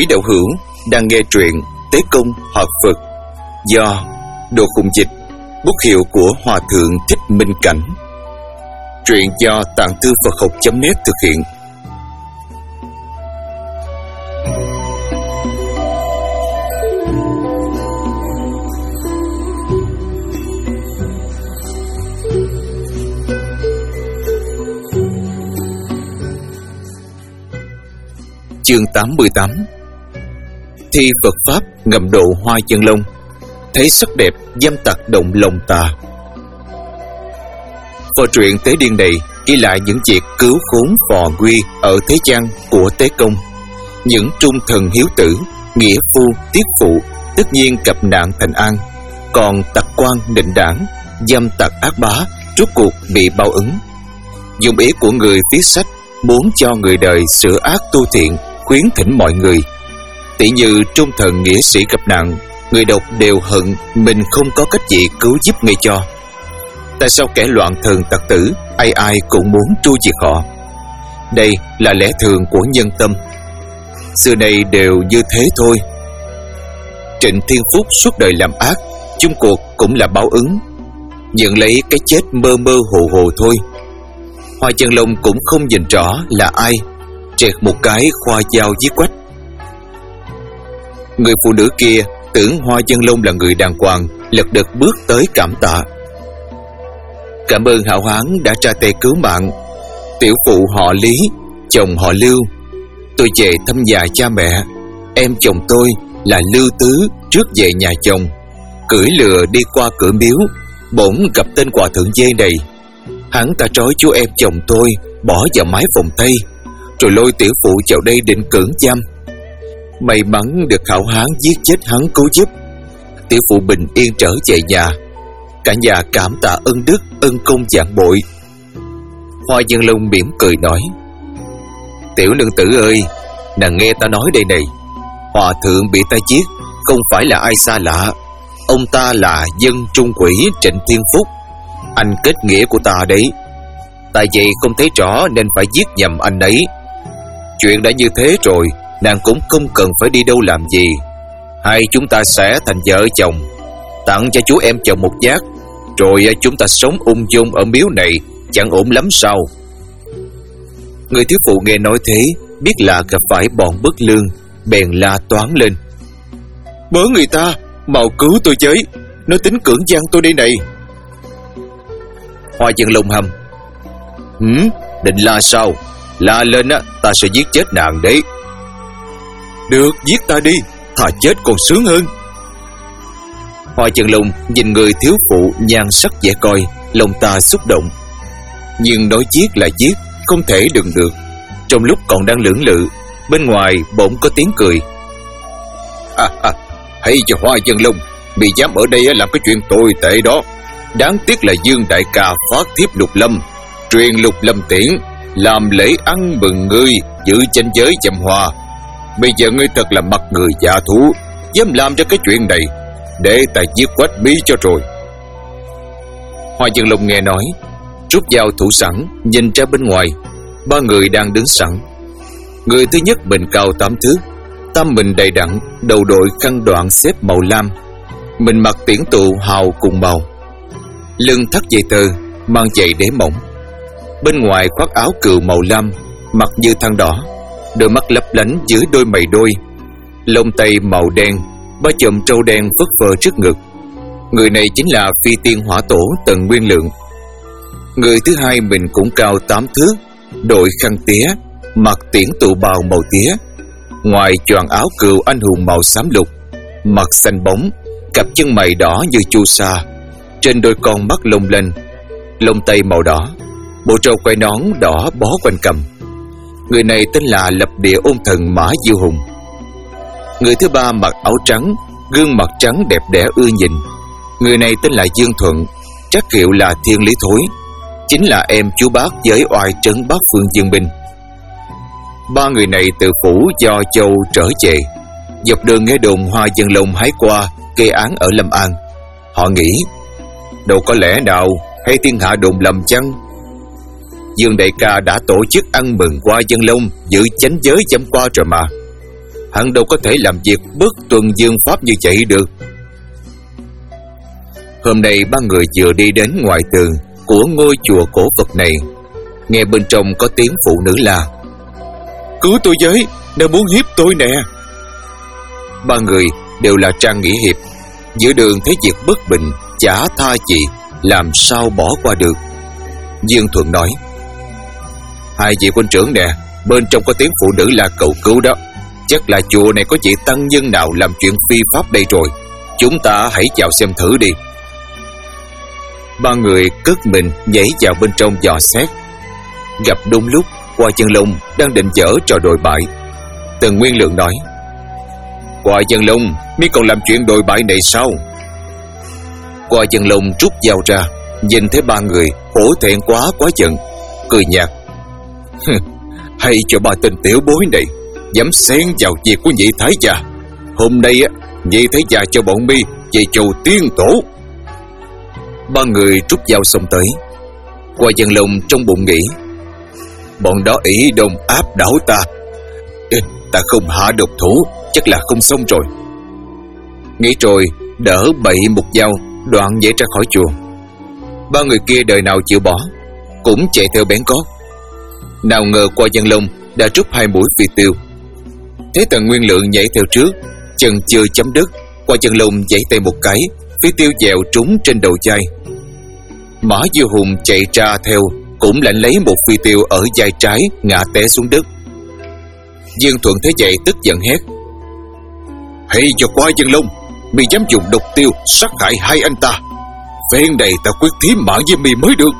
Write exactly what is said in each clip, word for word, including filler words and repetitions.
Quý đạo hữu đang nghe truyện Tế Công Hợp Phật do Đồ Khùng Dịch, bút hiệu của Hòa Thượng Thích Minh Cảnh. Truyện do Tạng Thư Phật Học chấm net thực hiện. Chương tám mươi tám. Thi Phật Pháp ngầm độ Hoa Chân Long, thấy sắc đẹp dâm tặc động lòng tà. Vào truyện Tế Điên này ghi lại những việc cứu khốn phò nguy ở thế gian của Tế Công. Những trung thần hiếu tử, nghĩa phu, tiết phụ tất nhiên gặp nạn thành an, còn tặc quan định đảng, dâm tặc ác bá rốt cuộc bị báo ứng. Dụng ý của người viết sách muốn cho người đời sửa ác tu thiện, khuyến thỉnh mọi người. Tỷ như trung thần nghĩa sĩ gặp nạn, người đọc đều hận mình không có cách gì cứu giúp ngay cho. Tại sao kẻ loạn thần tặc tử ai ai cũng muốn tru diệt họ? Đây là lẽ thường của nhân tâm, xưa nay đều như thế thôi. Trịnh Thiên Phúc suốt đời làm ác, chung cuộc cũng là báo ứng, nhận lấy cái chết mơ mơ hồ hồ thôi. Hoa Chân Long cũng không nhìn rõ là ai, trẹt một cái khoa dao giết quách. Người phụ nữ kia tưởng Hoa Chân Long là người đàng hoàng, lật đật bước tới cảm tạ. Cảm ơn hảo hán đã ra tay cứu mạng. Tiểu phụ họ Lý, chồng họ Lưu. Tôi về thăm nhà cha mẹ. Em chồng tôi là Lưu Tứ trước về nhà chồng, cưỡi lừa đi qua cửa miếu, bỗng gặp tên hòa thượng dê này. Hắn ta trói chú em chồng tôi bỏ vào mái vòng tay, rồi lôi tiểu phụ vào đây định cưỡng giam. May mắn được hảo hán giết chết hắn cứu giúp, tiểu phụ bình yên trở về nhà. Cả nhà cảm tạ ân đức, ân công vạn bội. Hoa Chân Long mỉm cười nói: Tiểu nương tử ơi, nàng nghe ta nói đây này. Hòa thượng bị ta giết không phải là ai xa lạ, ông ta là dân trung quỷ Trịnh Thiên Phúc, anh kết nghĩa của ta đấy. Tại vậy không thấy rõ nên phải giết nhầm anh ấy. Chuyện đã như thế rồi, nàng cũng không cần phải đi đâu làm gì. Hai chúng ta sẽ thành vợ chồng, tặng cho chú em chồng một giác, rồi chúng ta sống ung dung ở miếu này, chẳng ổn lắm sao? Người thiếu phụ nghe nói thế, biết là gặp phải bọn bất lương, bèn la toán lên: Bớ người ta, mau cứu tôi với, nó tính cưỡng gian tôi đây này. Hoa Chân Long hầm: Hử? Định la sao? La lên á, ta sẽ giết chết nàng đấy. Được, giết ta đi, thà chết còn sướng hơn. Hoa Chân Long nhìn người thiếu phụ nhan sắc dễ coi, lòng ta xúc động. Nhưng nói giết là giết, không thể đừng được. Trong lúc còn đang lưỡng lự, bên ngoài bỗng có tiếng cười. À, à, hay cho Hoa Chân Long, bị dám ở đây làm cái chuyện tồi tệ đó. Đáng tiếc là Dương đại ca phát thiếp Lục Lâm, truyền Lục Lâm tiễn, làm lễ ăn mừng ngươi giữ tranh giới chăm hoa. Bây giờ ngươi thật là mặt người dạ thú, dám làm ra cái chuyện này, để ta giết quách bí cho rồi. Hoa Chân Long nghe nói, rút dao thủ sẵn, nhìn ra bên ngoài. Ba người đang đứng sẵn. Người thứ nhất mình cao tám thước, tăm mình đầy đặn, đầu đội khăn đoạn xếp màu lam, mình mặc tiễn tụ hào cùng màu, lưng thắt dây tơ, mang giày đế mỏng. Bên ngoài khoác áo cừu màu lam, mặt như than đỏ, đôi mắt lấp lánh dưới đôi mày đôi, lông tây màu đen, ba chùm trâu đen phất phơ trước ngực. Người này chính là phi tiên hỏa tổ Tần Nguyên Lượng. Người thứ hai mình cũng cao tám thước, đội khăn tía, mặc tiễn tụ bào màu tía, ngoài choàng áo cừu anh hùng màu xám lục, mặt xanh bóng, cặp chân mày đỏ như chu sa, trên đôi con mắt lông lanh, lông tây màu đỏ, bộ trâu quai nón đỏ bó quanh cằm. Người này tên là Lập Địa Ôn Thần Mã Diêu Hùng. Người thứ ba mặc áo trắng, gương mặt trắng đẹp đẽ ưa nhìn. Người này tên là Dương Thuận, trắc hiệu là Thiên Lý Thối, chính là em chú bác với oai trấn Bắc Phương Dương Binh. Ba người này từ phủ Do Châu trở về, dọc đường nghe đồn Hoa Chân Long hái qua gây án ở Lâm An. Họ nghĩ, đâu có lẽ nào hay thiên hạ đồn lầm chăng? Dương đại ca đã tổ chức ăn mừng Hoa Chân Long giữ chánh giới chăm qua rồi mà. hắn đâu có thể làm việc bất tuân dương pháp như vậy được. Hôm nay ba người vừa đi đến ngoài tường của ngôi chùa cổ Phật này, nghe bên trong có tiếng phụ nữ la: "Cứu tôi với, nó muốn hiếp tôi nè!" Ba người đều là Trang Nghĩa Hiệp, giữa đường thấy việc bất bình, chả tha gì, làm sao bỏ qua được. Dương Thuận nói: "Hai vị huynh trưởng nè, bên trong có tiếng phụ nữ là cầu cứu đó. Chắc là chùa này có vị tăng nhân nào làm chuyện phi pháp đây rồi. Chúng ta hãy vào xem thử đi." Ba người cất mình nhảy vào bên trong dò xét. Gặp đúng lúc Qua Chân Long đang định dở trò đồi bại. Tần Nguyên Lượng nói: "Qua Chân Long, mi còn làm chuyện đồi bại này sao?" Qua Chân Long rút dao ra, nhìn thấy ba người hổ thẹn quá quá giận, cười nhạt: "Hay cho ba tên tiểu bối này dám xen vào việc của nhị thái gia. Hôm nay á, nhị thái gia cho bọn mi về chầu tiên tổ." Ba người rút dao xông tới. Qua Chân Long trong bụng nghĩ: bọn đó ý đồng áp đảo ta. Ê, ta không hạ độc thủ, chắc là không xong rồi. Nghĩ rồi đỡ bậy một dao, đoạn nhảy ra khỏi chùa. Ba người kia đời nào chịu bỏ, cũng chạy theo bén cót. Nào ngờ Qua Chân Long đã rút hai mũi phi tiêu. Thế Tần Nguyên Lượng nhảy theo trước, chân chưa chấm đất, Qua Chân Long giãy tay một cái, phi tiêu dẹo trúng trên đầu chai. Mã Diêu Hùng chạy ra theo, cũng lãnh lấy một phi tiêu ở vai trái, ngã té xuống đất. Dương Thuận thấy vậy tức giận hét: "Hãy cho Qua Chân Long, mi dám dùng độc tiêu sát hại hai anh ta, phen này ta quyết thí mạng với mi mới được."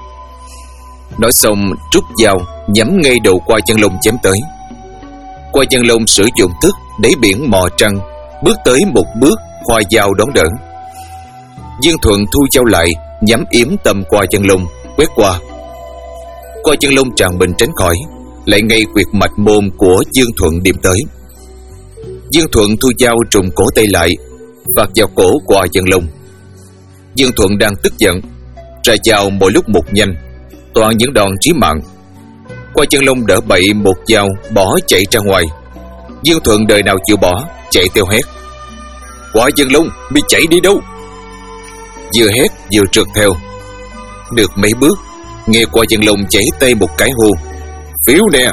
Nói xong rút dao nhắm ngay đầu Qua Chân Long chém tới. Qua Chân Long sử dụng thức đẩy biển mò trăng, bước tới một bước, khoa dao đón đỡ. Dương Thuận thu dao lại, nhắm yếm tầm Qua Chân Long, quét qua. Qua Chân Long tràn mình tránh khỏi, lại ngay quyệt mạch môn của Dương Thuận điểm tới. Dương Thuận thu dao trùng cổ tay lại, vạt vào cổ Qua Chân Long. Dương Thuận đang tức giận, ra dao mỗi lúc một nhanh, toàn những đòn chí mạng. Qua Chân Long đỡ bậy một dao bỏ chạy ra ngoài. Dương Thuận đời nào chịu bỏ, chạy theo hét: "Qua Chân Long, mi chạy đi đâu?" Vừa hét vừa trượt theo. Được mấy bước, nghe Qua Chân Long chảy tay một cái hô: "Phiếu nè!"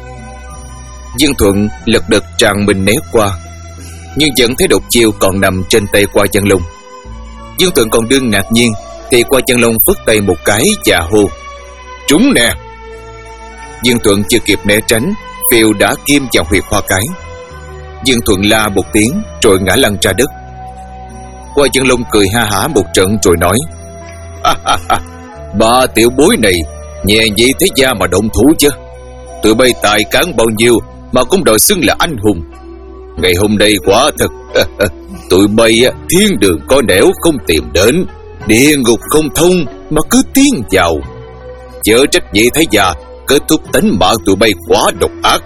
Dương Thuận lật đật tràn mình né qua, nhưng vẫn thấy độc chiêu còn nằm trên tay Qua Chân Long. Dương Thuận còn đương ngạc nhiên thì Qua Chân Long phất tay một cái và hô: "Trúng nè!" Dương Thuận chưa kịp né tránh, phiêu đã kim vào huyệt hoa cái. Dương Thuận la một tiếng rồi ngã lăn ra đất. Qua Chân Long cười ha hả một trận rồi nói: "Ha ha ha, ba tiểu bối này nhẹ vậy thế gia mà động thủ chứ? Tụi bay tài cán bao nhiêu mà cũng đòi xưng là anh hùng. Ngày hôm nay quả thật, tụi bay thiên đường có nẻo không tìm đến, địa ngục không thông mà cứ tiến vào. Chớ trách vậy thế gia kết thúc tính mạng tụi bay quá độc ác."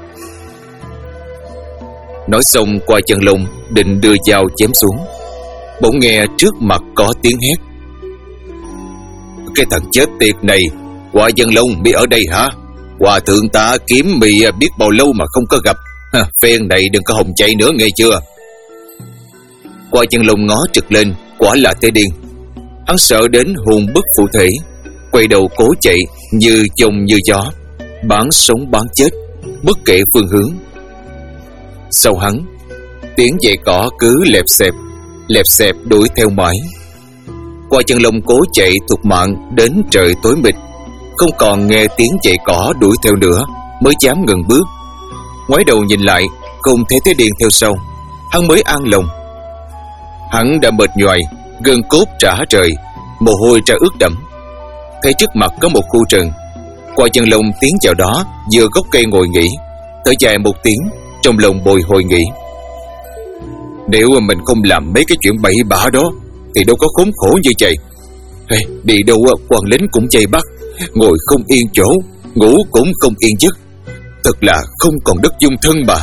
Nói xong Qua Chân Long định đưa dao chém xuống, bỗng nghe trước mặt có tiếng hét: "Cái thằng chết tiệt này, Qua Chân Long bị ở đây hả? Hòa thượng ta kiếm mì biết bao lâu mà không có gặp, phen này đừng có hòng chạy nữa nghe chưa?" Qua Chân Long ngó trực lên, quả là thế điên. Hắn sợ đến hồn bất phụ thể, quay đầu cố chạy như chông như gió, bán sống bán chết, bất kể phương hướng. Sau hắn, tiếng giày cỏ cứ lẹp xẹp, lẹp xẹp đuổi theo mãi. Qua Chân Long cố chạy thục mạng đến trời tối mịt, không còn nghe tiếng giày cỏ đuổi theo nữa, mới dám ngừng bước. Ngoái đầu nhìn lại, không thấy thế điên theo sau, hắn mới an lòng. Hắn đã mệt nhoài, gân cốt rã rời, mồ hôi ra ướt đẫm. Thấy trước mặt có một khu rừng, Qua Chân Long tiến vào đó, vừa gốc cây ngồi nghỉ, thở dài một tiếng, trong lòng bồi hồi nghĩ: nếu mà mình không làm mấy cái chuyện bậy bạ đó thì đâu có khốn khổ như vậy. Hey, đi đâu quan lính cũng chây bắt, ngồi không yên chỗ, ngủ cũng không yên giấc, thật là không còn đất dung thân mà.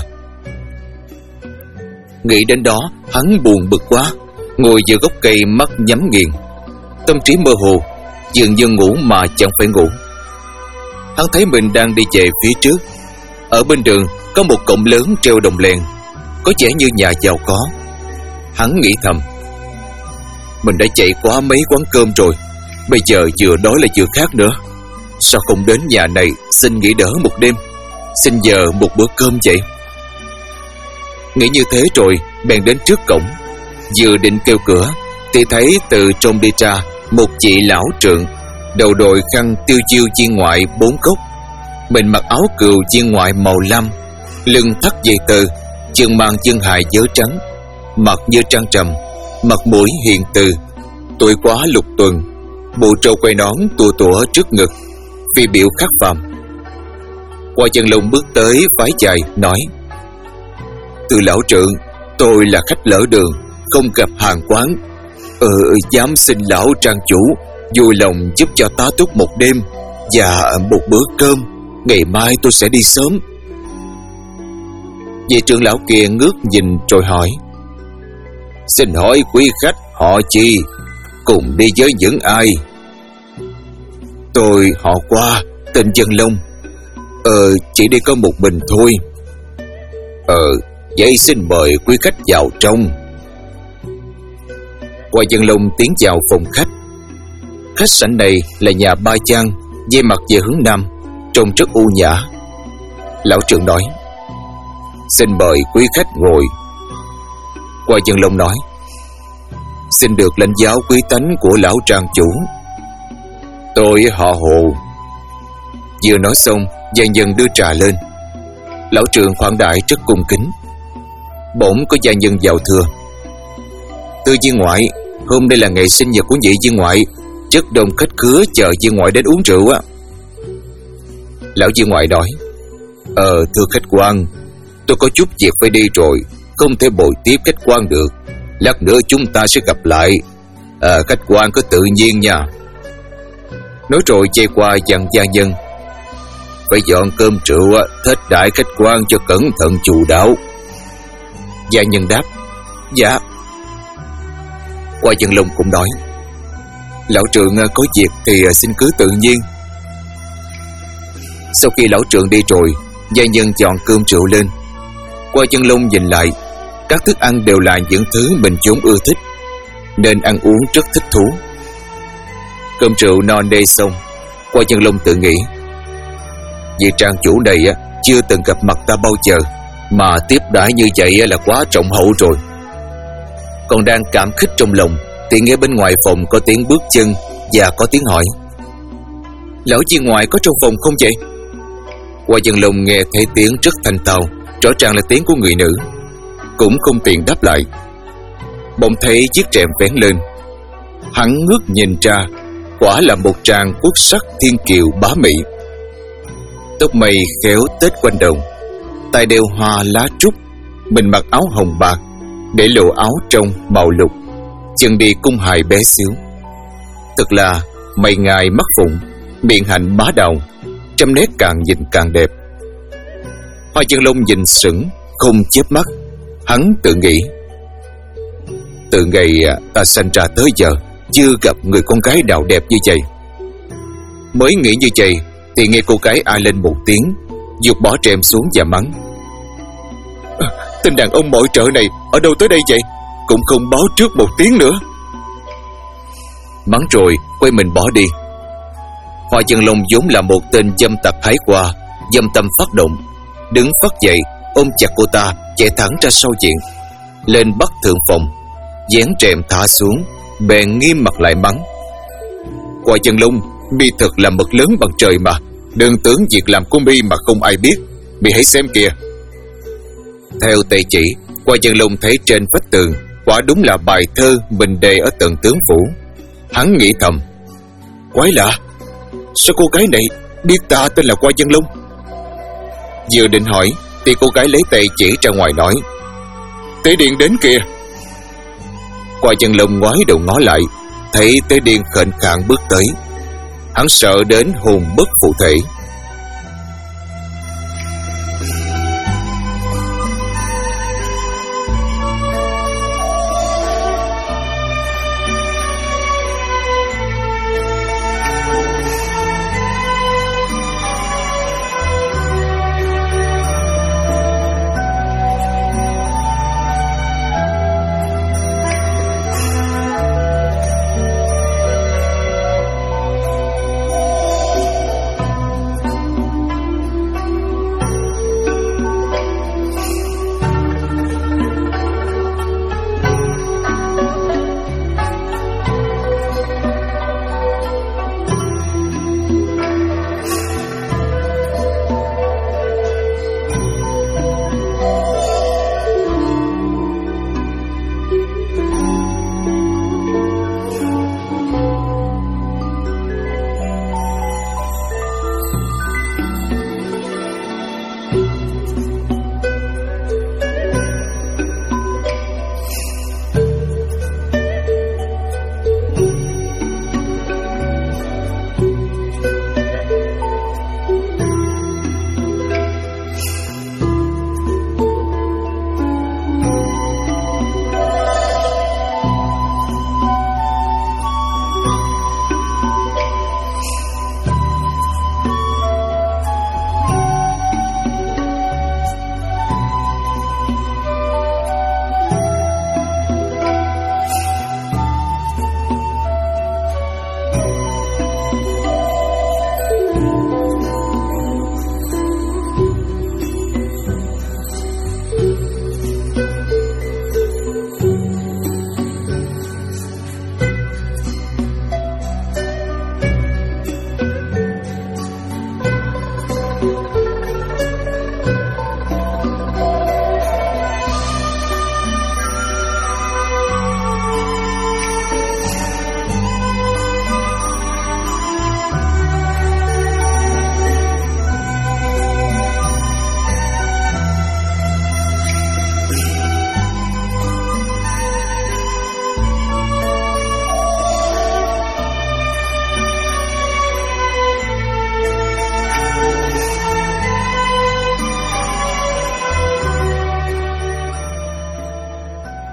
Nghĩ đến đó, hắn buồn bực quá, ngồi giữa gốc cây mắt nhắm nghiền, tâm trí mơ hồ, dường như ngủ mà chẳng phải ngủ. Hắn thấy mình đang đi về phía trước. Ở bên đường có một cổng lớn treo đồng lèn, có vẻ như nhà giàu có. Hắn nghĩ thầm, mình đã chạy qua mấy quán cơm rồi, bây giờ vừa đói lại vừa khát nữa. Sao không đến nhà này xin nghỉ đỡ một đêm, xin nhờ một bữa cơm vậy? Nghĩ như thế rồi bèn đến trước cổng. Vừa định kêu cửa thì thấy từ trong đi ra một chị lão trượng, đầu đội khăn tiêu chiêu viên ngoại bốn góc, mình mặc áo cừu viên ngoại màu lam, lưng thắt dây tơ, chân mang chân hài vớ trắng, mặt như trăng trầm, mặt mũi hiền từ, tuổi quá lục tuần, bộ trâu quay nón tua tủa trước ngực, phi biểu khắc phàm. Qua chân lông bước tới vái chào nói, từ lão trượng, tôi là khách lỡ đường, không gặp hàng quán, ờ dám xin lão trang chủ vui lòng giúp cho tá túc một đêm và một bữa cơm, ngày mai tôi sẽ đi sớm. Vị trưởng lão kia ngước nhìn rồi hỏi, xin hỏi quý khách họ chi, cùng đi với những ai? Tôi họ Qua, tên Dân Long. Ờ chỉ đi có một mình thôi. Ờ vậy xin mời quý khách vào trong. Qua Dân Long tiến vào phòng khách. Khách sảnh này là nhà ba gian, về mặt về hướng nam, trông rất u nhã. Lão trưởng nói, xin mời quý khách ngồi. Qua Dân Long nói, xin được lãnh giáo quý tánh của lão trang chủ. Tôi họ Hồ. Vừa nói xong, gia nhân đưa trà lên. Lão trưởng khoản đại rất cung kính. Bỗng có gia nhân vào thưa, thưa viên ngoại, hôm nay là ngày sinh nhật của vị viên ngoại, rất đông khách khứa chờ viên ngoại đến uống rượu á. Lão viên ngoại nói, Ờ thưa khách quan, tôi có chút việc phải đi rồi, không thể bồi tiếp khách quan được. Lát nữa chúng ta sẽ gặp lại. À, khách quan cứ tự nhiên nha. Nói rồi chạy qua dặn gia nhân, phải dọn cơm rượu thết đãi khách quan cho cẩn thận chu đáo. Gia nhân đáp, dạ. Qua Dân Long cũng nói, lão trưởng có việc thì xin cứ tự nhiên. Sau khi lão trưởng đi rồi, gia nhân chọn cơm rượu lên. Qua Dân Long nhìn lại, các thức ăn đều là những thứ mình vốn ưa thích, nên ăn uống rất thích thú. Cơm rượu no nê xong, Qua Dân Long tự nghĩ, vị trang chủ này chưa từng gặp mặt ta bao giờ, mà tiếp đãi như vậy là quá trọng hậu rồi. Còn đang cảm khích trong lòng thì nghe bên ngoài phòng có tiếng bước chân và có tiếng hỏi, lão viên ngoại có trong phòng không vậy? Qua Dân Long nghe thấy tiếng rất thanh tao, rõ ràng là tiếng của người nữ, cũng không tiện đáp lại. Bỗng thấy chiếc rèm vén lên, hắn ngước nhìn ra, quả là một tràng quốc sắc thiên kiều bá mỹ. Tóc mây khéo tết quanh đầu, tay đeo hoa lá trúc, mình mặc áo hồng bạc, để lộ áo trong màu lục, chân đi cung hài bé xíu. Thật là mày ngài mắt phụng, miệng hạnh bá đạo, trăm nét càng nhìn càng đẹp. Hoa Dân Long nhìn sững không chớp mắt. Hắn tự nghĩ, từ ngày ta sanh ra tới giờ chưa gặp người con gái nào đẹp như vậy. Mới nghĩ như vậy thì nghe cô gái a lên một tiếng, giục bỏ rèm xuống và mắng, à, tên đàn ông mọi trợ này ở đâu tới đây vậy, cũng không báo trước một tiếng nữa. Mắng rồi quay mình bỏ đi. Hoa Dân Long vốn là một tên dâm tặc hái qua, dâm tâm phát động, đứng phắt dậy ôm chặt cô ta, chạy thẳng ra sau viện, lên bắc thượng phòng, vén rèm thả xuống, bèn nghiêm mặt lại mắng, Hoa Dân Long, mi thật là mực lớn bằng trời mà, đừng tưởng việc làm của mi mà không ai biết, mi hãy xem kìa. Theo tay chỉ, Hoa Dân Long thấy trên vách tường quả đúng là bài thơ mình đề ở tầng tướng phủ. Hắn nghĩ thầm, quái lạ, sao cô gái này biết ta tên là Hoa Dân Long? Vừa định hỏi thì cô gái lấy tay chỉ ra ngoài nói, Tế Điền đến kìa. Hoa Dân Long ngoái đầu ngó lại, thấy Tế Điền khệnh khạng bước tới. Hắn sợ đến hồn bất phụ thể.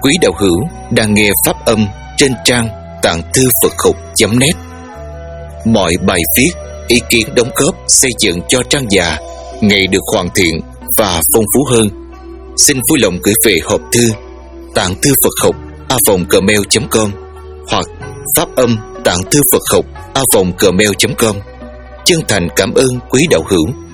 quý đạo hữu đang nghe pháp âm trên trang tạng thư Phật học chấm net. Mọi bài viết, ý kiến đóng góp xây dựng cho trang già ngày được hoàn thiện và phong phú hơn, xin vui lòng gửi về hộp thư tạng thư Phật học a vòng gmail chấm com hoặc pháp âm tạng thư Phật học a vòng gmail chấm com. Chân thành cảm ơn quý đạo hữu.